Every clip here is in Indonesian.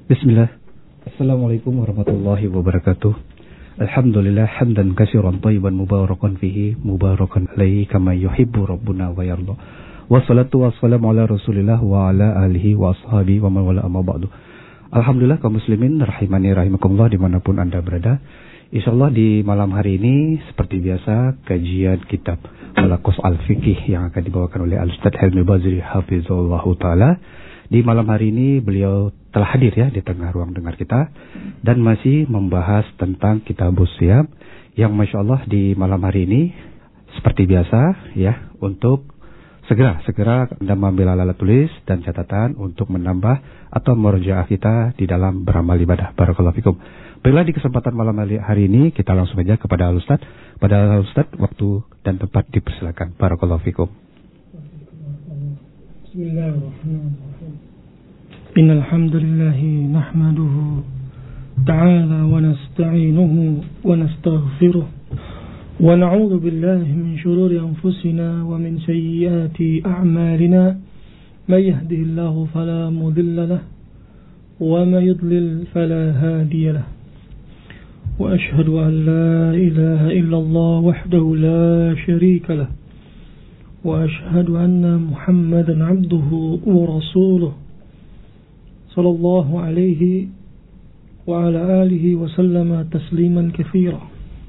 Bismillah. Assalamualaikum warahmatullahi wabarakatuh. Alhamdulillah hamdan katsiran thayyiban mubarakan fihi mubarakan alaihi kama yuhibbu rabbuna wa yarda. Wassalatu wassalamu ala Rasulillah wa ala alihi wa ashabihi wa man wala amma ba'du. Alhamdulillah kaum muslimin rahimani rahimakumullah dimanapun Anda berada. Insyaallah di malam hari ini seperti biasa kajian kitab Al-Qos Al-Fiqih yang akan dibawakan oleh Al-Ustaz Helmi Baziri hafizahullahu taala. Di malam hari ini beliau telah hadir ya di tengah ruang dengar kita dan masih membahas tentang Kitabus Shiyam yang Masya Allah di malam hari ini seperti biasa ya untuk segera Anda mengambil alat tulis dan catatan untuk menambah atau merjaah kita di dalam beramal ibadah. Barakallahu fikum. Baiklah, di kesempatan malam hari ini kita langsung saja kepada Al-Ustaz. Pada Al-Ustaz waktu dan tempat dipersilakan. Barakallahu fikum. Bismillahirrahmanirrahim. Innal hamdalillah nahmaduhu ta'ala wa nasta'inuhu wa nastaghfiruh wa na'udzu billahi min shururi anfusina wa min sayyiati a'malina may yahdihillahu fala mudilla lahu wa may yudlil fala hadiya lahu wa ashhadu an la ilaha illallah wahdahu la sharika lahu wa ashhadu anna Muhammadan 'abduhu wa rasuluh sallallahu alaihi wa ala alihi wa sallama tasliman katsira.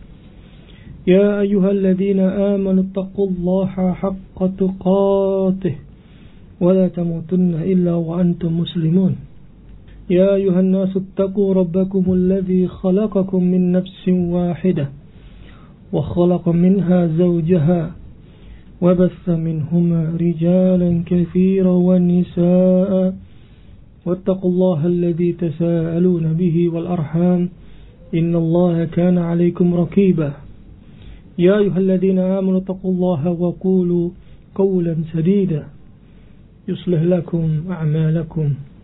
Ya ayyuhalladzina amanu taqullaha haqqa tuqatih wa la tamutunna illa wa antum muslimun. Ya ayyuhan nasu ittaqu rabbakumul ladzi khalaqakum min nafsin wahidah wa khalaqa minha zawjaha wa batha minhuma rijalan katsiran wa nisaa'a واتقوا الله الذي تساءلون به والأرحام إن الله كان عليكم رقيبا يا أيها الذين آمنوا اتقوا الله وقولوا قولا سديدا يصلح لكم أعمالكم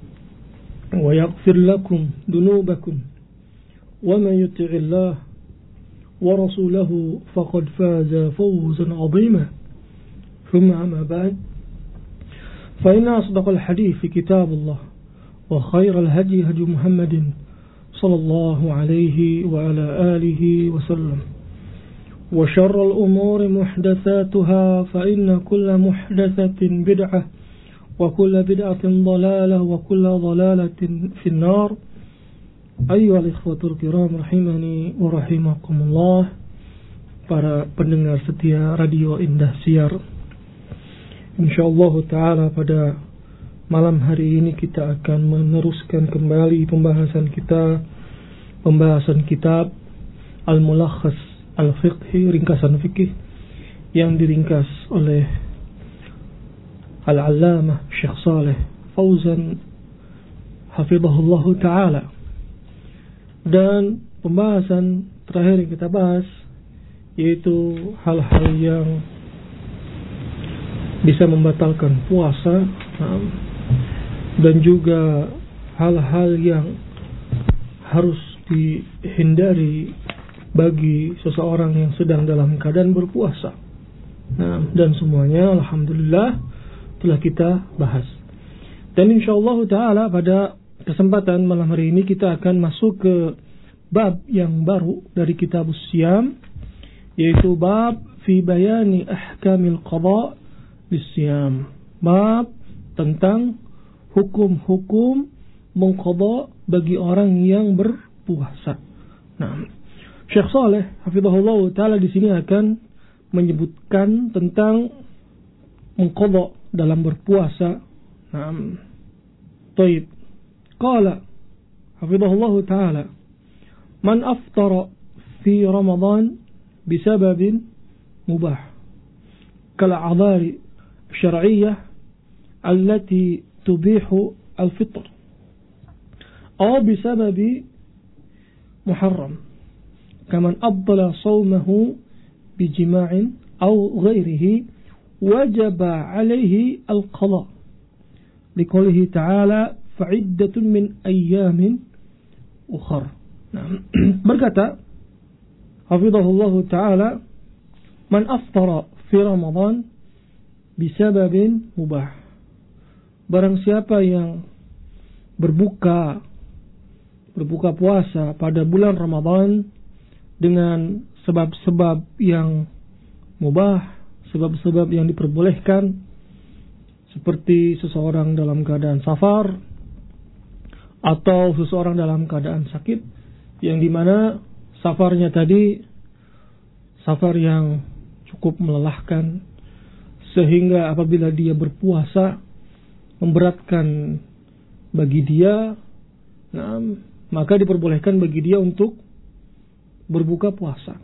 ويغفر لكم ذنوبكم ومن يطع الله ورسوله فقد فاز فوزا عظيما ثم أما بعد فإن أصدق الحديث كتاب الله وخير الهدي هدي محمد صلى الله عليه وعلى آله وسلم وشر الأمور محدثاتها فإن كل محدثة بدعة وكل بدعة ضلالة وكل ضلالة في النار. أيها الإخوة الكرام rahimani wa rahimakumullah, para pendengar setia Radio Indah Siar. InsyaAllah ta'ala pada malam hari ini kita akan meneruskan kembali pembahasan kitab Al-Mulakhas Al-Fiqhi, ringkasan fikih yang diringkas oleh Al-Allamah Syekh Saleh Fauzan hafizahullahu ta'ala. Dan pembahasan terakhir yang kita bahas yaitu hal-hal yang bisa membatalkan puasa dan juga hal-hal yang harus dihindari bagi seseorang yang sedang dalam keadaan berpuasa. Dan semuanya alhamdulillah telah kita bahas. Dan insyaallah ta'ala pada kesempatan malam hari ini kita akan masuk ke bab yang baru dari Kitabus Shiyam, yaitu bab fi bayani ahkamil qada bisyam. Bab tentang hukum-hukum mengqadha bagi orang yang berpuasa. Syekh Saleh hafizahullah taala di sini akan menyebutkan tentang mengqadha dalam berpuasa. Taib. Qala hafizahullah taala, man aftara fi Ramadan bisababin mubah kal a'dhari syar'iyyah التي تبيح الفطر أو بسبب محرم كمن أبطل صومه بجماع أو غيره وجب عليه القضاء لقوله تعالى فعدة من أيام أخر. berkata hafizahullahu ta'ala, man aftara fi Ramadan bisababin mubah, barang siapa yang berbuka berbuka puasa pada bulan Ramadan dengan sebab-sebab yang mubah, sebab-sebab yang diperbolehkan, seperti seseorang dalam keadaan safar atau seseorang dalam keadaan sakit, yang dimana safarnya tadi safar yang cukup melelahkan, sehingga apabila dia berpuasa memberatkan bagi dia, maka diperbolehkan bagi dia untuk berbuka puasa.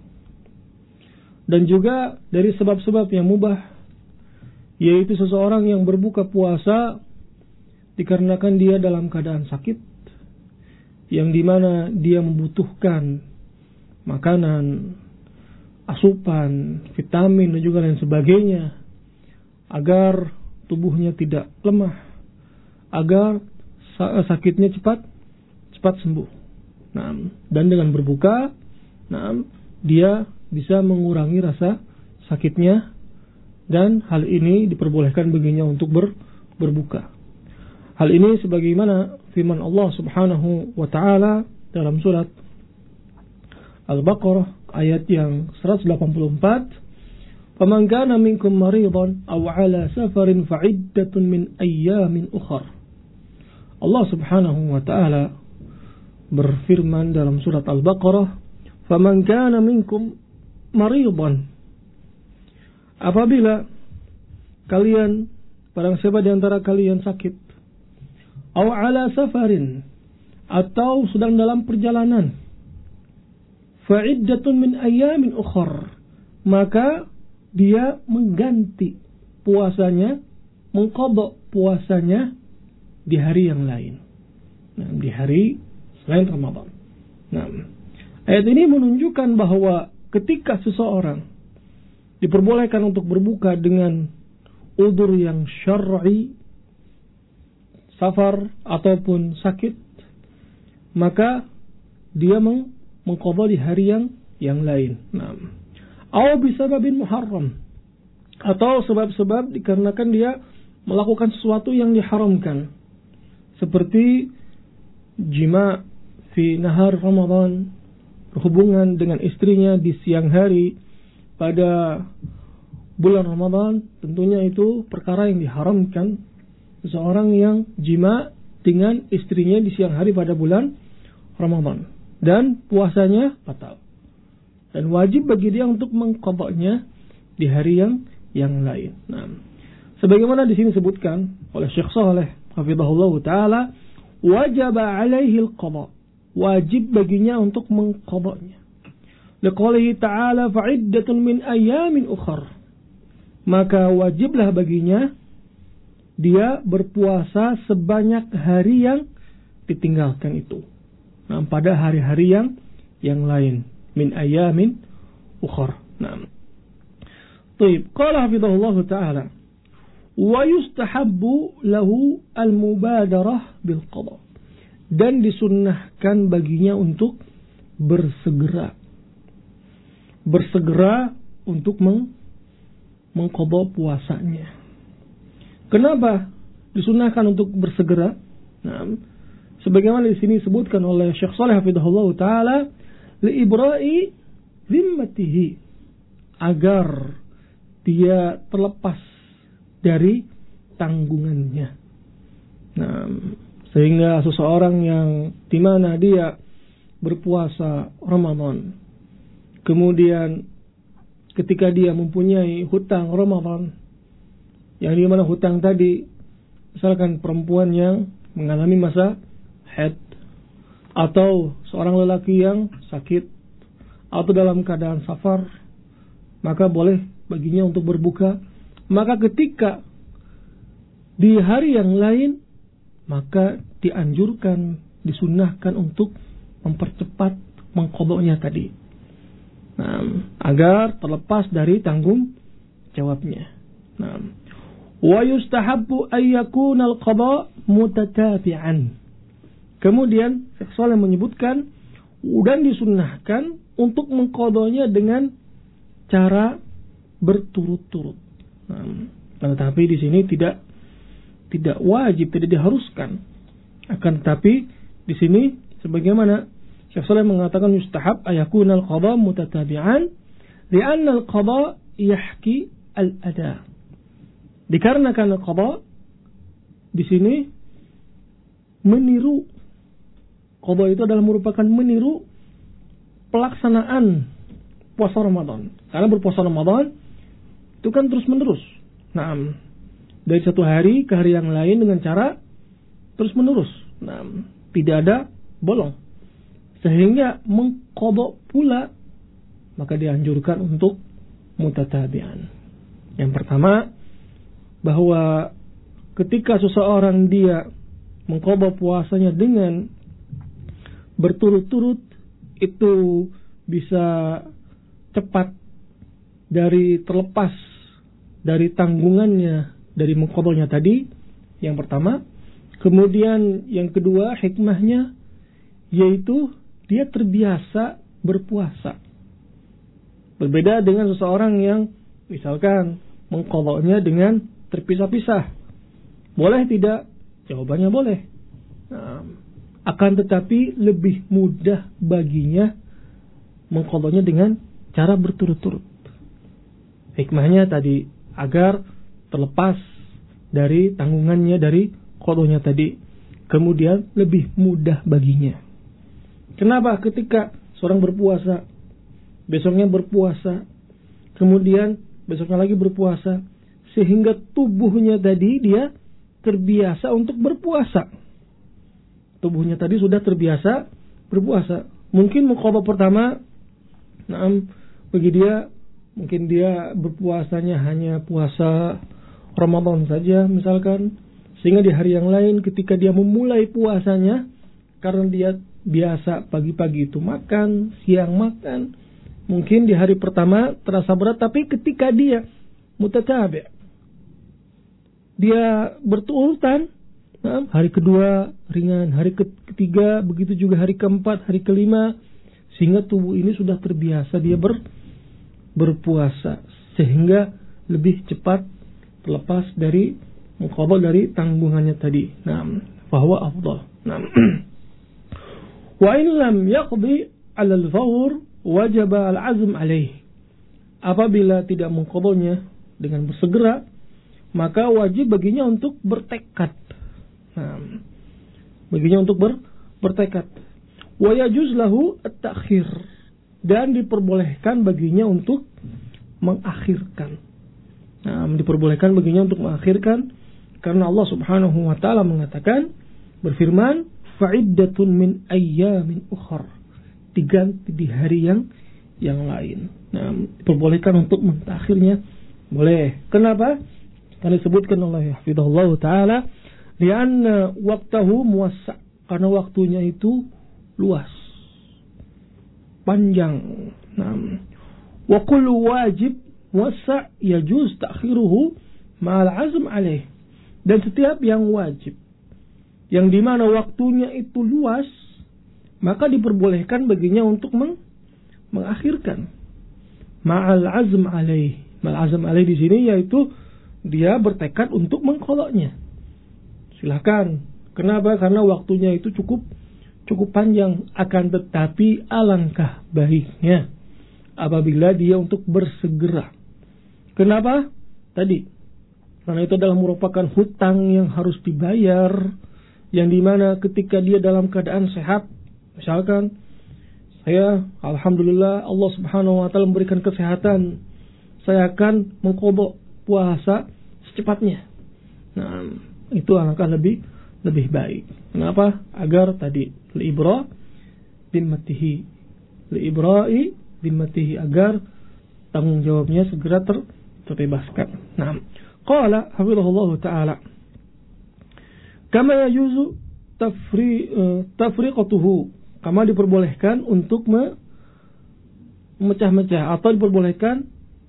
Dan juga dari sebab-sebab yang mubah, yaitu seseorang yang berbuka puasa dikarenakan dia dalam keadaan sakit, yang dimana dia membutuhkan makanan, asupan, vitamin dan juga lain sebagainya, agar tubuhnya tidak lemah, agar sakitnya cepat sembuh. Dan dengan berbuka, dia bisa mengurangi rasa sakitnya, dan hal ini diperbolehkan baginya untuk berbuka. Hal ini sebagaimana firman Allah Subhanahu wa taala dalam surat Al-Baqarah ayat yang 184, "Faman kana minkum maridan aw 'ala safarin fa'iddatun min ayyamin ukhar." Allah Subhanahu wa taala berfirman dalam surat Al-Baqarah, "Faman kana minkum maridan." Apabila kalian, barang siapa di antara kalian sakit, aw 'ala safarin, atau sedang dalam perjalanan, fa'iddatun min ayyamin ukhar, maka dia mengganti puasanya, mengqadha puasanya di hari yang lain, di hari selain Ramadan. Ayat ini menunjukkan bahwa ketika seseorang diperbolehkan untuk berbuka dengan udzur yang syar'i, safar ataupun sakit, maka dia mengqadha di hari yang lain. Atau bisababin muharram, atau sebab-sebab dikarenakan dia melakukan sesuatu yang diharamkan, seperti jima fi nahar Ramadan, berhubungan dengan istrinya di siang hari pada bulan Ramadan. Tentunya itu perkara yang diharamkan. Seseorang yang jima dengan istrinya di siang hari pada bulan Ramadan, dan puasanya batal, dan wajib bagi dia untuk mengqadhanya di hari yang lain. Sebagaimana di sini disebutkan oleh Syekh Shalih hafizahullah taala, wajaba alaihi al-qadha, wajib baginya untuk mengqadhanya. Liqaulihi ta'ala fa'iddatun min ayyamin ukhar, maka wajiblah baginya dia berpuasa sebanyak hari yang ditinggalkan itu, pada hari-hari yang lain, min ayyamin ukhar. Baik, qala hafizahullah taala, wa yustahabbu lahu al-mubadarah bil qada, dan disunnahkan baginya untuk bersegera untuk mengqadha puasanya. Kenapa disunnahkan untuk bersegera? Sebagaimana di sini disebutkan oleh Syekh Shalih hafizahullah taala, li ibra'i zimmatihi, agar dia terlepas dari tanggungannya. Sehingga seseorang yang dimana dia berpuasa Ramadan, kemudian ketika dia mempunyai hutang Ramadan, yang dimana hutang tadi, misalkan perempuan yang mengalami masa haid, atau seorang lelaki yang sakit, atau dalam keadaan safar, maka boleh baginya untuk berbuka. Maka ketika di hari yang lain, maka dianjurkan, disunnahkan untuk mempercepat mengqadhanya tadi, agar terlepas dari tanggung jawabnya. Wa yustahabbu ay yakuna al-qadha mutatabi'an. Kemudian Syekh Shalih menyebutkan, dan disunnahkan untuk mengqadhanya dengan cara berturut-turut. Tetapi di sini tidak wajib, tidak diharuskan. Akan tetapi di sini Sebagaimana Syekh Shalih mengatakan yustahab ayakuna al-qada mutatabi'an li'anna al-qada yahki al-ada. Dikarenakan al-qada di sini meniru, qada itu adalah merupakan meniru pelaksanaan puasa Ramadan. Karena berpuasa Ramadan itu kan terus-menerus. Nah, dari satu hari ke hari yang lain dengan cara terus-menerus. Nah, tidak ada bolong. Sehingga mengqadha pula maka dianjurkan untuk mutatabi'an. Yang pertama, bahwa ketika seseorang dia mengqadha puasanya dengan berturut-turut, itu bisa cepat dari terlepas dari tanggungannya dari mengqadhanya tadi. Yang pertama. Kemudian yang kedua, hikmahnya yaitu dia terbiasa berpuasa. Berbeda dengan seseorang yang misalkan mengqadhanya dengan terpisah-pisah. Boleh tidak? Jawabannya boleh. Nah, akan tetapi lebih mudah baginya mengqadhanya dengan cara berturut-turut. Hikmahnya tadi agar terlepas dari tanggungannya dari qadhanya tadi. Kemudian lebih mudah baginya. Kenapa? Ketika seorang berpuasa, besoknya berpuasa, kemudian besoknya lagi berpuasa, sehingga tubuhnya tadi dia terbiasa untuk berpuasa. Tubuhnya tadi sudah terbiasa berpuasa. Mungkin mengqadha pertama, bagi dia mungkin dia berpuasanya hanya puasa Ramadan saja misalkan, sehingga di hari yang lain ketika dia memulai puasanya, karena dia biasa pagi-pagi itu makan, siang makan, mungkin di hari pertama terasa berat, tapi ketika dia mutatabi', dia berturutan, hari kedua ringan, hari ketiga, begitu juga hari keempat, hari kelima, sehingga tubuh ini sudah terbiasa dia berpuasa, sehingga lebih cepat terlepas dari mengqadha dari tanggungannya tadi. Fahuwa afdal. Wa in lam yaqdi 'ala al-fawr wajaba al-'azm 'alaih. Apabila tidak mengqadhanya dengan bersegera, maka wajib baginya untuk bertekad. Baginya untuk bertekad. Wa yajuz lahu at-ta'khir, dan diperbolehkan baginya untuk mengakhirkan. Diperbolehkan baginya untuk mengakhirkan, karena Allah Subhanahu wa taala mengatakan, berfirman, fa'iddatun min ayyamin ukhar, diganti di hari yang lain. Diperbolehkan untuk mentakhirnya, boleh. Kenapa? Karena disebutkan oleh hafizahullah taala, lianna waqtahu muwassa', karena waktunya itu luas, panjang. Wa kullu wajib wasa' yajuz ta'khiruhu ma'al 'azm 'alaih. Dan setiap yang wajib yang dimana waktunya itu luas, maka diperbolehkan baginya untuk mengakhirkan. Ma'al 'azm 'alaih. Ma'al 'azm 'alaih di sini yaitu dia bertekad untuk mengqadhanya. Silakan. Kenapa? Karena waktunya itu cukup panjang. Akan tetapi alangkah baiknya apabila dia untuk bersegera. Kenapa? Tadi, karena itu adalah merupakan hutang yang harus dibayar, yang dimana ketika dia dalam keadaan sehat, misalkan saya alhamdulillah Allah Subhanahu wa taala memberikan kesehatan, saya akan mengqadha puasa secepatnya. Itu alangkah lebih baik. Kenapa? Agar tadi liibra bimmatihi, liibra'i bimmatihi, agar tanggung jawabnya segera terbebaskan. Qala hafizahullah taala, kama yajuzu tafriqatuhu, kama diperbolehkan untuk memecah-mecah, atau diperbolehkan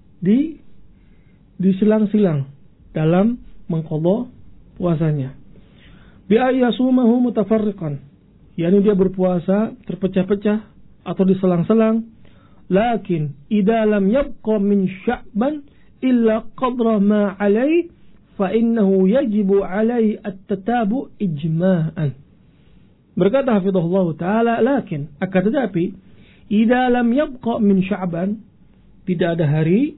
disilang-silang dalam mengqadha puasanya. Bi ayyasumahu mutafarriqan, yakni dia berpuasa terpecah-pecah atau diselang-selang. Lakin idza lam yabqa min sya'ban illa qadra ma 'alaihi fa innahu yajibu 'alaihi at-tatabu' ijma'an. Berkata hafizahullah ta'ala, lakin akan tetapi idza lam yabqa min Sya'ban, tidak ada hari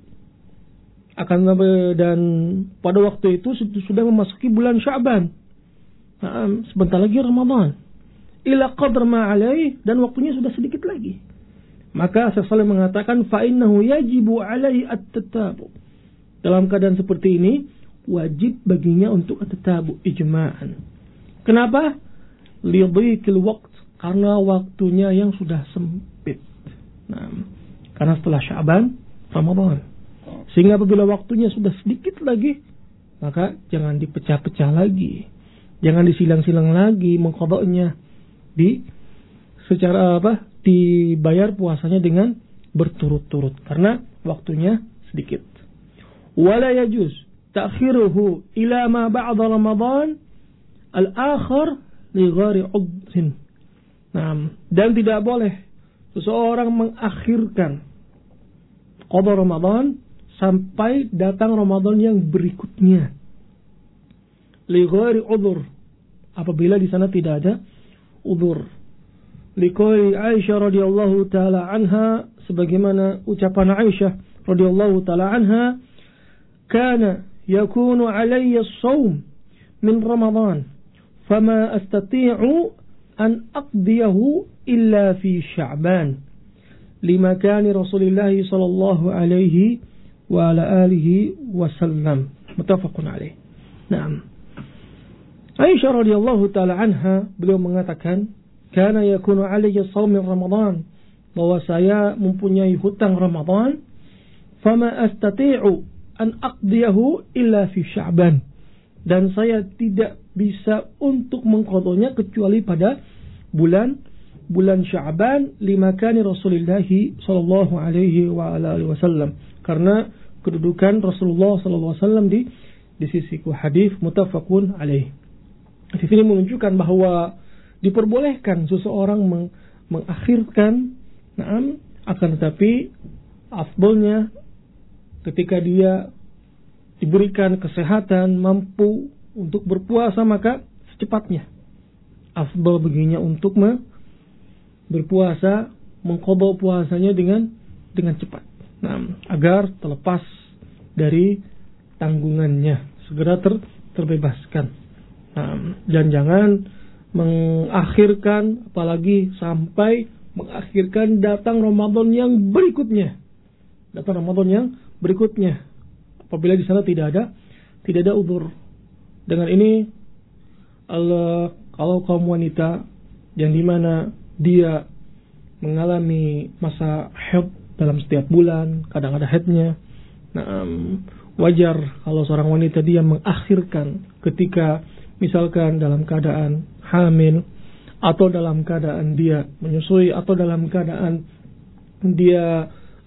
dan pada waktu itu sudah memasuki bulan Sya'ban. Sebentar lagi Ramadan. Ila qadr ma alaih, dan waktunya sudah sedikit lagi. Maka Syekh Shalih mengatakan fa innahu yajibu alaihi at-tatabu. Dalam keadaan seperti ini wajib baginya untuk at-tatabu ijma'an. Kenapa? Lidhiqil waqt, karena waktunya yang sudah sempit. Karena setelah Sya'ban Ramadan. Sehingga apabila waktunya sudah sedikit lagi, maka jangan dipecah-pecah lagi. Jangan disilang-silang lagi mengqadanya. Dibayar puasanya dengan berturut-turut karena waktunya sedikit. Wala yajuz ta'khiruhu ila ma ba'da Ramadan al-akhar li ghairi 'udhrin. Dan tidak boleh seseorang mengakhirkan qada Ramadan sampai datang Ramadan yang berikutnya. Li ghairi 'udhr, apabila di sana tidak ada udzur. Liqauli Aisyah radhiyallahu taala anha, sebagaimana ucapan Aisyah radhiyallahu taala anha, kana yakunu alayya as-shaum min Ramadan fama astati'u an aqdiyahu illa fi Sya'ban limakani Rasulillah sallallahu alaihi wa ala alihi wasallam. Muttafaqun alaih. Naam. Aisyah radhiyallahu taala anha, beliau mengatakan, kana yakunu alayya shaum min Ramadan, bahwa saya mempunyai hutang Ramadan, fama astati'u an aqdiyahu illa fi Sya'ban, dan saya tidak bisa untuk mengqadanya kecuali pada bulan Sya'ban, limakani Rasulullah sallallahu alaihi wa ala alihi wasallam, karena kedudukan Rasulullah sallallahu alaihi wasallam di sisiku. Hadis muttafaqun alaih. Di sini menunjukkan bahwa diperbolehkan seseorang mengakhirkan, akan tetapi afdolnya ketika dia diberikan kesehatan, mampu untuk berpuasa, maka secepatnya afdol baginya untuk berpuasa, mengqadha puasanya dengan cepat, agar terlepas dari tanggungannya, segera terbebaskan. Dan jangan mengakhirkan, apalagi sampai mengakhirkan datang Ramadan yang berikutnya. Apabila di sana tidak ada udzur. Dengan ini kalau kaum wanita yang dimana dia mengalami masa haid dalam setiap bulan, kadang ada haidnya, wajar kalau seorang wanita dia mengakhirkan ketika misalkan dalam keadaan hamil, atau dalam keadaan dia menyusui, atau dalam keadaan dia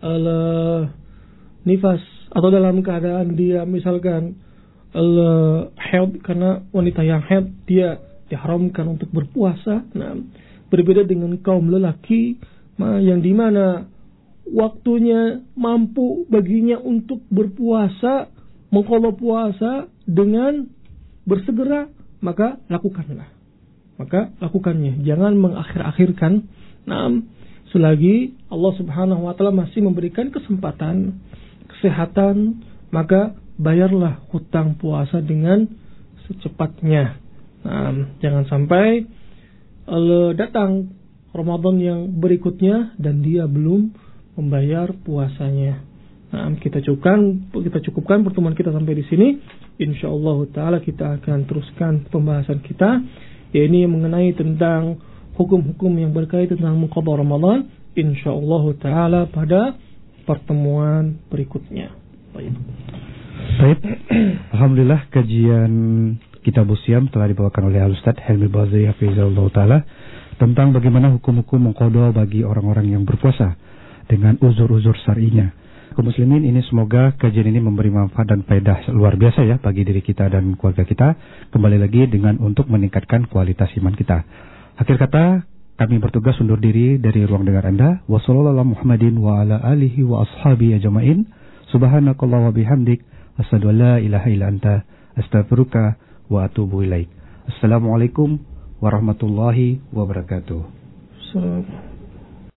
nifas, atau dalam keadaan dia misalkan haid, karena wanita yang haid dia diharamkan untuk berpuasa. Berbeda dengan kaum lelaki yang dimana waktunya mampu baginya untuk berpuasa, mengqadha puasa dengan bersegera, maka lakukannya. Jangan mengakhir-akhirkan. Selagi Allah Subhanahu wa taala masih memberikan kesempatan, kesehatan, maka bayarlah hutang puasa dengan secepatnya. Jangan sampai datang Ramadan yang berikutnya dan dia belum membayar puasanya. Kita cukupkan pertemuan kita sampai di sini. Insyaallah taala kita akan teruskan pembahasan kita, yakni mengenai tentang hukum-hukum yang berkaitan tentang mengqadha Ramadan, insyaallah taala pada pertemuan berikutnya. Baik. Alhamdulillah, kajian Kitabus Shiyam telah dibawakan oleh Al-Ustaz Helmi Bazari hafizahullah taala tentang bagaimana hukum-hukum mengqadha bagi orang-orang yang berpuasa dengan uzur-uzur syar'inya. Kaum muslimin, ini semoga kajian ini memberi manfaat dan faedah luar biasa ya bagi diri kita dan keluarga kita. Kembali lagi dengan untuk meningkatkan kualitas iman kita. Akhir kata, kami bertugas undur diri dari ruang dengar Anda. Wassallallahu Muhammadin wa ala alihi wa ashabihi ajma'in. Subhanakallah wa bihamdik, asyhadu an la ilaha illa anta, astaghfiruka wa atubu ilaik. Assalamualaikum warahmatullahi wabarakatuh. Assalamualaikum.